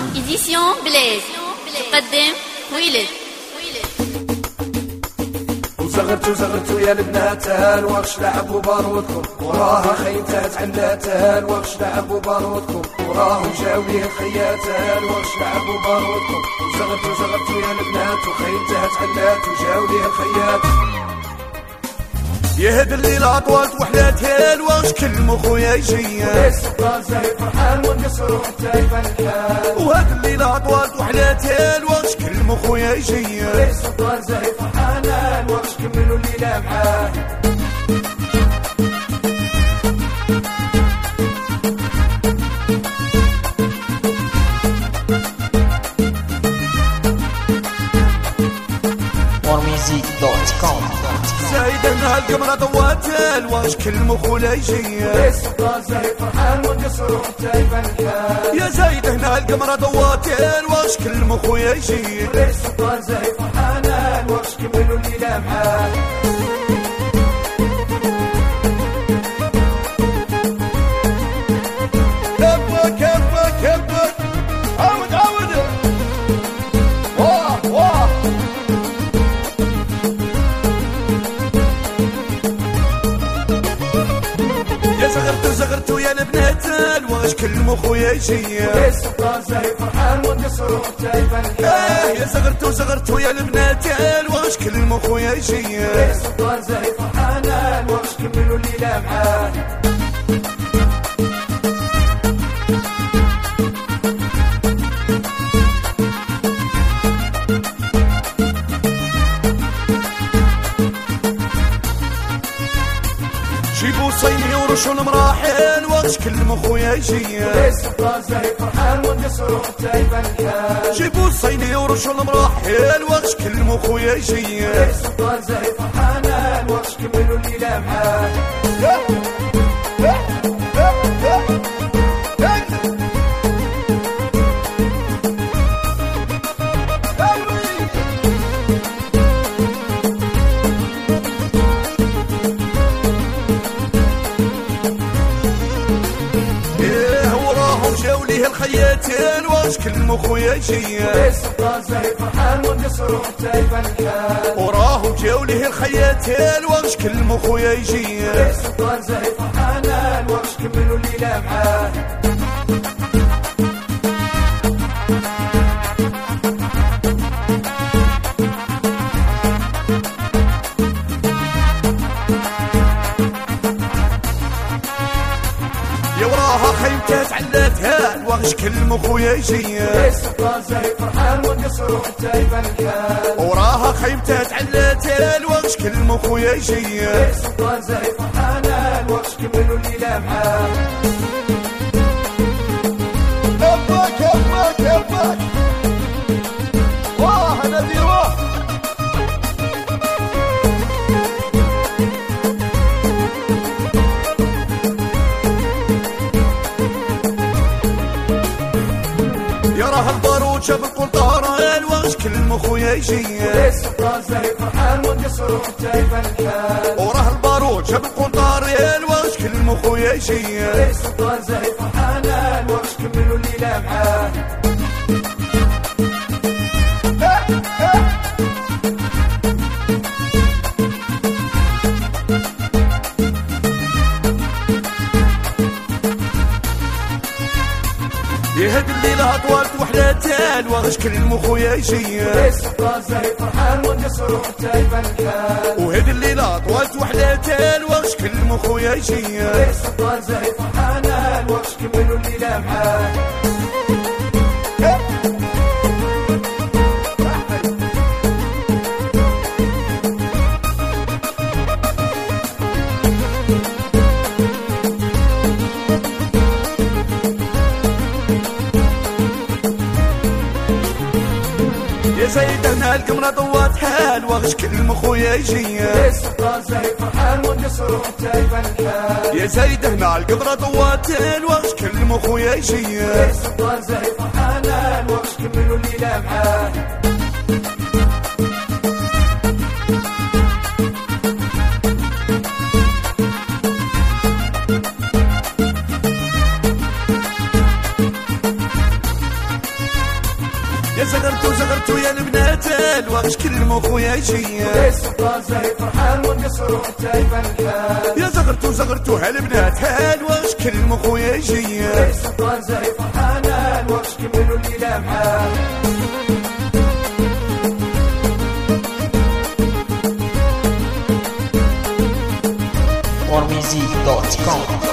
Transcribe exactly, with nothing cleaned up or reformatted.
إديسيون بلاد تقدم ويلد. وزغرتو زغرتو يا البنات الوغش لعبوا بارودكم وراها خيمتات عناتها الوغش لعبوا بارودكم وراهم جاو ليه الخيات الوغش لعبوا بارودكم. وزغرتو زغرتو يا البنات وخيمتات عنات وجاو ليه الخيات. يهد الليلة طوالت وحلاتها الوغش كل مخويا يجي السلطان زاهي فرحان والقصر وحتى يبان الحال. وهاد الليلة طوالت وحلاتها الوغش كل مخويا يجي السلطان زاهي فرحان الوغش كملوا الليلة معاه. مورميزيك دوت كوم. زايدنا القمرة ضوات الوغش كل مخولا يجي السلطان زاهي فرحان والقصر وحتى يبان الحال. يا زايدنا القمرة ضوات الوغش كل مخويا يجي السلطان زاهي فرحان الوغش كملوا الليلة معاه. كبك كبك كبك عود عود واه واه. يا زغرتو زغرتو يا البنات الوغش كل مخويا يجي السلطان زاهي فرحان والقصر وحتى يبان الحال. يا زغرتو زغرتو يا البنات الوغش كل مخويا يجي السلطان زاهي فرحان الوغش كملوا الليلة معاه. جيبوا صيني ورشوا المراحل وغش كل مخويا يجي السلطان زاهي فرحان والقصر وحتى يبان الحال. جيبوا صيني ورشوا المراحل وغش كل مخويا يجي السلطان زاهي فرحان الوغش كملوا الليلة معاه. الخيات الوغش كل مخويا يجي السلطان زاهي فرحان والقصر وحتى يبان الحال. وراهم جاو ليه الخيات الوغش كل مخويا يجي السلطان زاهي فرحان الوغش كملوا الليلة معاه. يا وراها خيمتات علاتها الوغش كل مخويا يجي السلطان زاهي فرحان والقصر وحتى يبان الحال. وراها خيمتات علاتها الوغش كل مخويا يجي السلطان زاهي فرحان الوغش كملوا الليلة معاه. كبك كبك كبك واه نادي واه. يراه البارود شاف القنطار الوغش كل مخويا يجي السلطان زاهي فرحان والقصر وحتى يبان الحال. وراه البارود شاف القنطار الوغش كل مخويا يجي السلطان زاهي فرحان الوغش كملوا الليلة معاه. يهد الليلة طوالت وحداتها الوغش كل مخويا يجي السلطان زاهي فرحان والقصر وحتى يبان الحال. وهد الليلة طوالت وحداتها الوغش كل مخويا يجي السلطان زاهي فرحان الوغش كملوا الليلة معاه. يا زايدنا القمرة ضواتها الوغش كل مخويا يجي السلطان زاهي فرحان والقصر وحتى يبان الحال. يا زايدنا القمرة ضواتها الوغش كل مخويا يجي السلطان زاهي فرحان الوغش كملوا الليلة معاه. زغرتو يا البنات الوغش كلمو خويا يجي السلطان زاهي فرحان والقصر وحتى يبان الحال. يا زغرتو زغرتو هالبنات الوغش كلمو خويا يجي السلطان زاهي فرحان الوغش كملوا الليلة معاه. more music dot com